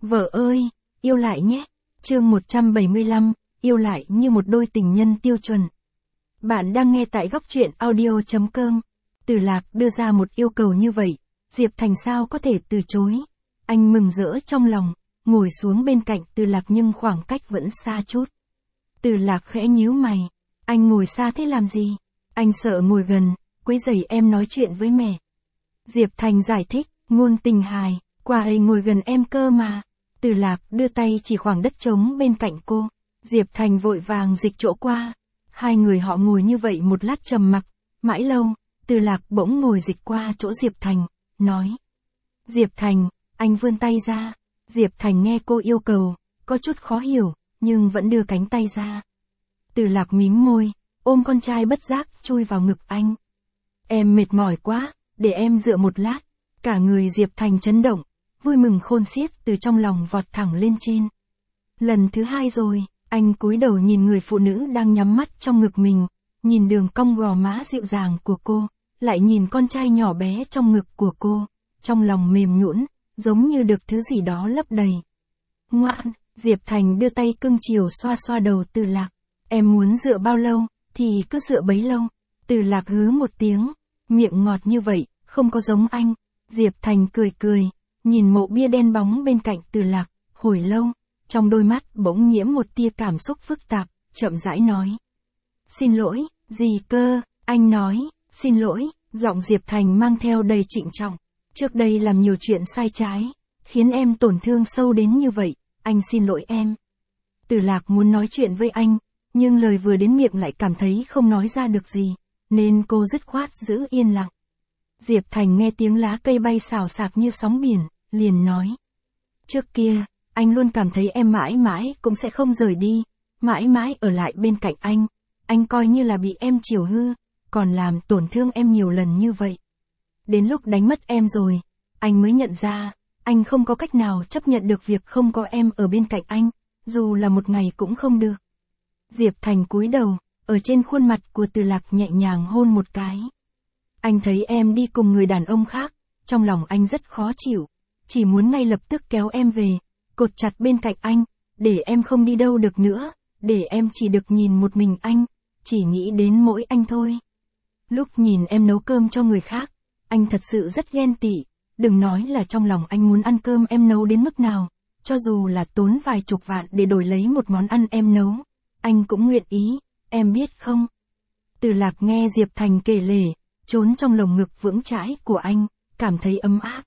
Vợ ơi, yêu lại nhé. Chương 175, yêu lại như một đôi tình nhân tiêu chuẩn. Bạn đang nghe tại góc truyện audio.com. Từ Lạc đưa ra một yêu cầu như vậy, Diệp Thành sao có thể từ chối. Anh mừng rỡ trong lòng, ngồi xuống bên cạnh Từ Lạc nhưng khoảng cách vẫn xa chút. Từ Lạc khẽ nhíu mày, anh ngồi xa thế làm gì? Anh sợ ngồi gần, quấy rầy em nói chuyện với mẹ. Diệp Thành giải thích, ngôn tình hài, qua ấy ngồi gần em cơ mà. Từ Lạc đưa tay chỉ khoảng đất trống bên cạnh cô. Diệp Thành vội vàng dịch chỗ qua. Hai người họ ngồi như vậy một lát trầm mặc, mãi lâu, Từ Lạc bỗng ngồi dịch qua chỗ Diệp Thành, nói. Diệp Thành, anh vươn tay ra. Diệp Thành nghe cô yêu cầu, có chút khó hiểu, nhưng vẫn đưa cánh tay ra. Từ Lạc mím môi, ôm con trai bất giác chui vào ngực anh. Em mệt mỏi quá, để em dựa một lát. Cả người Diệp Thành chấn động, vui mừng khôn xiết từ trong lòng vọt thẳng lên trên. Lần thứ hai rồi, anh cúi đầu nhìn người phụ nữ đang nhắm mắt trong ngực mình, nhìn đường cong gò má dịu dàng của cô, lại nhìn con trai nhỏ bé trong ngực của cô, trong lòng mềm nhũn, giống như được thứ gì đó lấp đầy. Ngoan, Diệp Thành đưa tay cưng chiều xoa xoa đầu Từ Lạc. Em muốn dựa bao lâu, thì cứ dựa bấy lâu. Từ Lạc hứ một tiếng, miệng ngọt như vậy, không có giống anh. Diệp Thành cười cười, nhìn mộ bia đen bóng bên cạnh Từ Lạc, hồi lâu, trong đôi mắt bỗng nhiễm một tia cảm xúc phức tạp, chậm rãi nói. Xin lỗi, gì cơ, anh nói, xin lỗi, giọng Diệp Thành mang theo đầy trịnh trọng. Trước đây làm nhiều chuyện sai trái, khiến em tổn thương sâu đến như vậy, anh xin lỗi em. Từ Lạc muốn nói chuyện với anh, nhưng lời vừa đến miệng lại cảm thấy không nói ra được gì, nên cô dứt khoát giữ yên lặng. Diệp Thành nghe tiếng lá cây bay xào xạc như sóng biển, liền nói. Trước kia, anh luôn cảm thấy em mãi mãi cũng sẽ không rời đi, mãi mãi ở lại bên cạnh anh coi như là bị em chiều hư, còn làm tổn thương em nhiều lần như vậy. Đến lúc đánh mất em rồi, anh mới nhận ra, anh không có cách nào chấp nhận được việc không có em ở bên cạnh anh, dù là một ngày cũng không được. Diệp Thành cúi đầu, ở trên khuôn mặt của Từ Lạc nhẹ nhàng hôn một cái. Anh thấy em đi cùng người đàn ông khác, trong lòng anh rất khó chịu, chỉ muốn ngay lập tức kéo em về, cột chặt bên cạnh anh, để em không đi đâu được nữa, để em chỉ được nhìn một mình anh, chỉ nghĩ đến mỗi anh thôi. Lúc nhìn em nấu cơm cho người khác, anh thật sự rất ghen tị, đừng nói là trong lòng anh muốn ăn cơm em nấu đến mức nào, cho dù là tốn vài chục vạn để đổi lấy một món ăn em nấu, anh cũng nguyện ý, em biết không? Từ Lạc nghe Diệp Thành kể lể, trốn trong lồng ngực vững chãi của anh, cảm thấy ấm áp.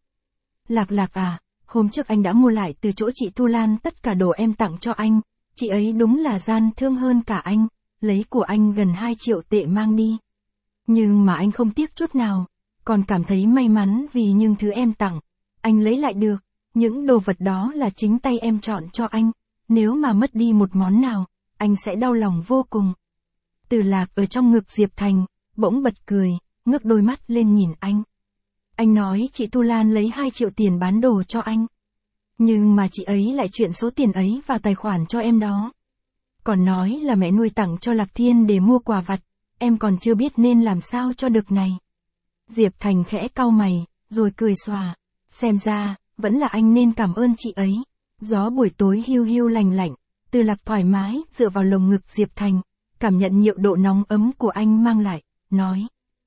Lạc à, hôm trước anh đã mua lại từ chỗ chị Thu Lan tất cả đồ em tặng cho anh, chị ấy đúng là gian thương hơn cả anh, lấy của anh gần 2 triệu tệ mang đi. Nhưng mà anh không tiếc chút nào, còn cảm thấy may mắn vì những thứ em tặng, anh lấy lại được, những đồ vật đó là chính tay em chọn cho anh, nếu mà mất đi một món nào, anh sẽ đau lòng vô cùng. Từ Lạc ở trong ngực Diệp Thành, bỗng bật cười, ngước đôi mắt lên nhìn anh. Anh nói chị Tu Lan lấy 2 triệu tiền bán đồ cho anh. Nhưng mà chị ấy lại chuyển số tiền ấy vào tài khoản cho em đó. Còn nói là mẹ nuôi tặng cho Lạc Thiên để mua quà vặt, em còn chưa biết nên làm sao cho được này. Diệp Thành khẽ cau mày, rồi cười xòa. Xem ra, vẫn là anh nên cảm ơn chị ấy. Gió buổi tối hiu hiu lành lạnh, Từ Lạc thoải mái dựa vào lồng ngực Diệp Thành, cảm nhận nhiệt độ nóng ấm của anh mang lại, nói.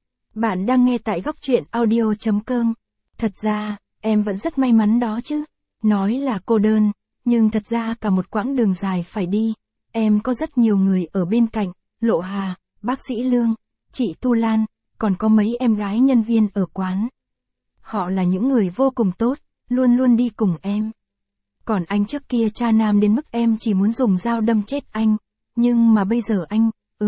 Bạn đang nghe tại góc truyện audio.com. Thật ra, em vẫn rất may mắn đó chứ. Nói là cô đơn, nhưng thật ra cả một quãng đường dài phải đi. Em có rất nhiều người ở bên cạnh, Lộ Hà, bác sĩ Lương, chị Tu Lan, còn có mấy em gái nhân viên ở quán. Họ là những người vô cùng tốt, luôn luôn đi cùng em. Còn anh trước kia cha nam đến mức em chỉ muốn dùng dao đâm chết anh, nhưng mà bây giờ anh,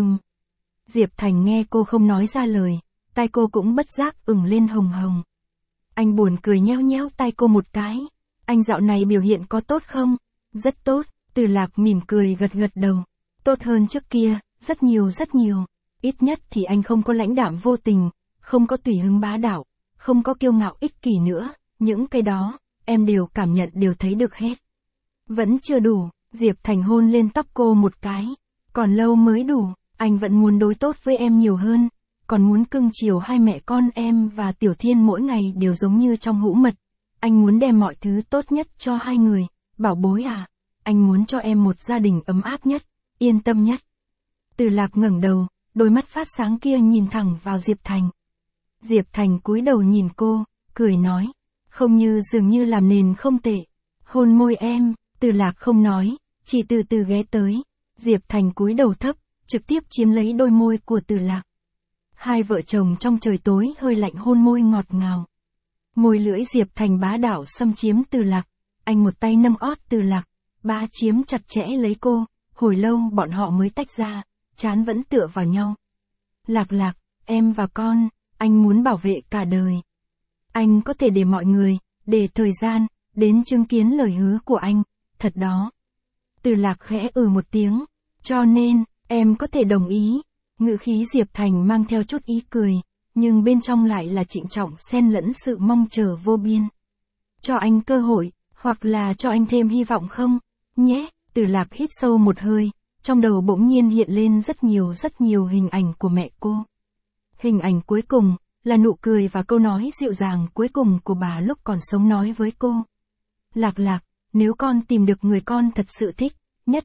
Diệp Thành nghe cô không nói ra lời, tai cô cũng bất giác ửng lên hồng hồng. Anh buồn cười nheo nheo tai cô một cái. Anh dạo này biểu hiện có tốt không? Rất tốt, Từ Lạc mỉm cười gật gật đầu. Tốt hơn trước kia, rất nhiều rất nhiều. Ít nhất thì anh không có lãnh đạm vô tình, không có tùy hứng bá đạo, không có kiêu ngạo ích kỷ nữa. Những cái đó, em đều cảm nhận đều thấy được hết. Vẫn chưa đủ, Diệp Thành hôn lên tóc cô một cái. Còn lâu mới đủ, anh vẫn muốn đối tốt với em nhiều hơn. Còn muốn cưng chiều hai mẹ con em và Tiểu Thiên mỗi ngày đều giống như trong hũ mật. Anh muốn đem mọi thứ tốt nhất cho hai người, bảo bối à, anh muốn cho em một gia đình ấm áp nhất, yên tâm nhất. Từ Lạc ngẩng đầu, đôi mắt phát sáng kia nhìn thẳng vào Diệp Thành. Diệp Thành cúi đầu nhìn cô, cười nói, không như dường như làm nền không tệ. Hôn môi em, Từ Lạc không nói, chỉ từ từ ghé tới. Diệp Thành cúi đầu thấp, trực tiếp chiếm lấy đôi môi của Từ Lạc. Hai vợ chồng trong trời tối hơi lạnh hôn môi ngọt ngào. Môi lưỡi Diệp Thành bá đạo xâm chiếm Từ Lạc, anh một tay nâng ót Từ Lạc, bá chiếm chặt chẽ lấy cô, hồi lâu bọn họ mới tách ra, trán vẫn tựa vào nhau. Lạc Lạc, em và con, anh muốn bảo vệ cả đời. Anh có thể để mọi người, để thời gian, đến chứng kiến lời hứa của anh, thật đó. Từ Lạc khẽ một tiếng, cho nên, em có thể đồng ý. Ngữ khí Diệp Thành mang theo chút ý cười, nhưng bên trong lại là trịnh trọng xen lẫn sự mong chờ vô biên. Cho anh cơ hội, hoặc là cho anh thêm hy vọng không, nhé. Từ Lạc hít sâu một hơi, trong đầu bỗng nhiên hiện lên rất nhiều hình ảnh của mẹ cô. Hình ảnh cuối cùng, là nụ cười và câu nói dịu dàng cuối cùng của bà lúc còn sống nói với cô. Lạc Lạc, nếu con tìm được người con thật sự thích, nhất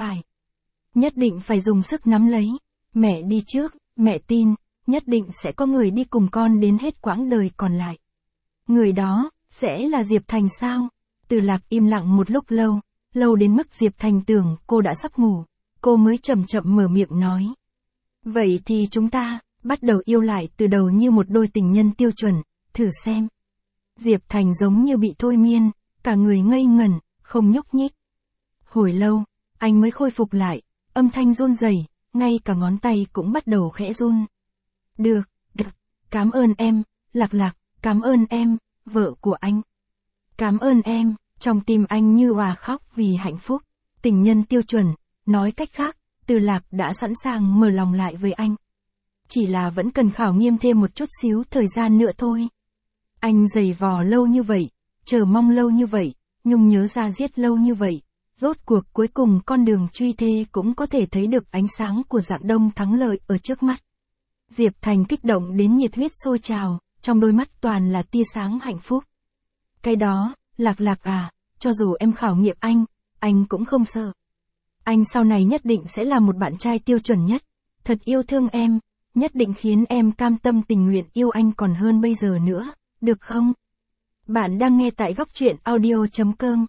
định phải dùng sức nắm lấy. Mẹ đi trước, mẹ tin, nhất định sẽ có người đi cùng con đến hết quãng đời còn lại. Người đó, sẽ là Diệp Thành sao? Từ Lạc im lặng một lúc lâu đến mức Diệp Thành tưởng cô đã sắp ngủ, cô mới chậm chậm mở miệng nói. Vậy thì chúng ta, bắt đầu yêu lại từ đầu như một đôi tình nhân tiêu chuẩn, thử xem. Diệp Thành giống như bị thôi miên, cả người ngây ngẩn, không nhúc nhích. Hồi lâu, anh mới khôi phục lại, âm thanh run rẩy, ngay cả ngón tay cũng bắt đầu khẽ run. Được, cảm ơn em, Lạc Lạc, cảm ơn em, vợ của anh. Cảm ơn em, trong tim anh như òa khóc vì hạnh phúc. Tình nhân tiêu chuẩn, nói cách khác, Từ Lạc đã sẵn sàng mở lòng lại với anh. Chỉ là vẫn cần khảo nghiệm thêm một chút xíu thời gian nữa thôi. Anh giày vò lâu như vậy, chờ mong lâu như vậy, nhung nhớ ra giết lâu như vậy. Rốt cuộc cuối cùng con đường truy thê cũng có thể thấy được ánh sáng của Dạng Đông thắng lợi ở trước mắt. Diệp Thành kích động đến nhiệt huyết sôi trào, trong đôi mắt toàn là tia sáng hạnh phúc. Cái đó, Lạc Lạc à, cho dù em khảo nghiệm anh cũng không sợ. Anh sau này nhất định sẽ là một bạn trai tiêu chuẩn nhất, thật yêu thương em, nhất định khiến em cam tâm tình nguyện yêu anh còn hơn bây giờ nữa, được không? Bạn đang nghe tại góc truyện audio.com.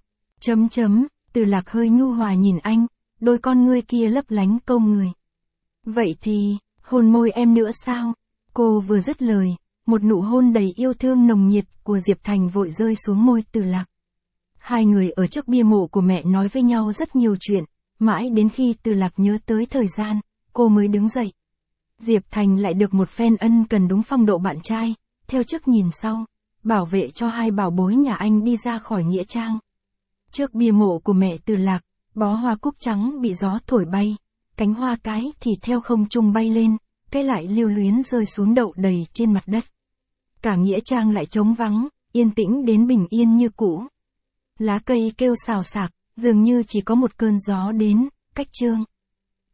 Từ Lạc hơi nhu hòa nhìn anh, đôi con ngươi kia lấp lánh câu người. Vậy thì, hôn môi em nữa sao? Cô vừa dứt lời, một nụ hôn đầy yêu thương nồng nhiệt của Diệp Thành vội rơi xuống môi Từ Lạc. Hai người ở trước bia mộ của mẹ nói với nhau rất nhiều chuyện, mãi đến khi Từ Lạc nhớ tới thời gian, cô mới đứng dậy. Diệp Thành lại được một phen ân cần đúng phong độ bạn trai, theo trước nhìn sau, bảo vệ cho hai bảo bối nhà anh đi ra khỏi nghĩa trang. Trước bia mộ của mẹ Từ Lạc, bó hoa cúc trắng bị gió thổi bay, cánh hoa cái thì theo không trung bay lên, cái lại lưu luyến rơi xuống đậu đầy trên mặt đất. Cả nghĩa trang lại trống vắng, yên tĩnh đến bình yên như cũ. Lá cây kêu xào xạc, dường như chỉ có một cơn gió đến, cách chương.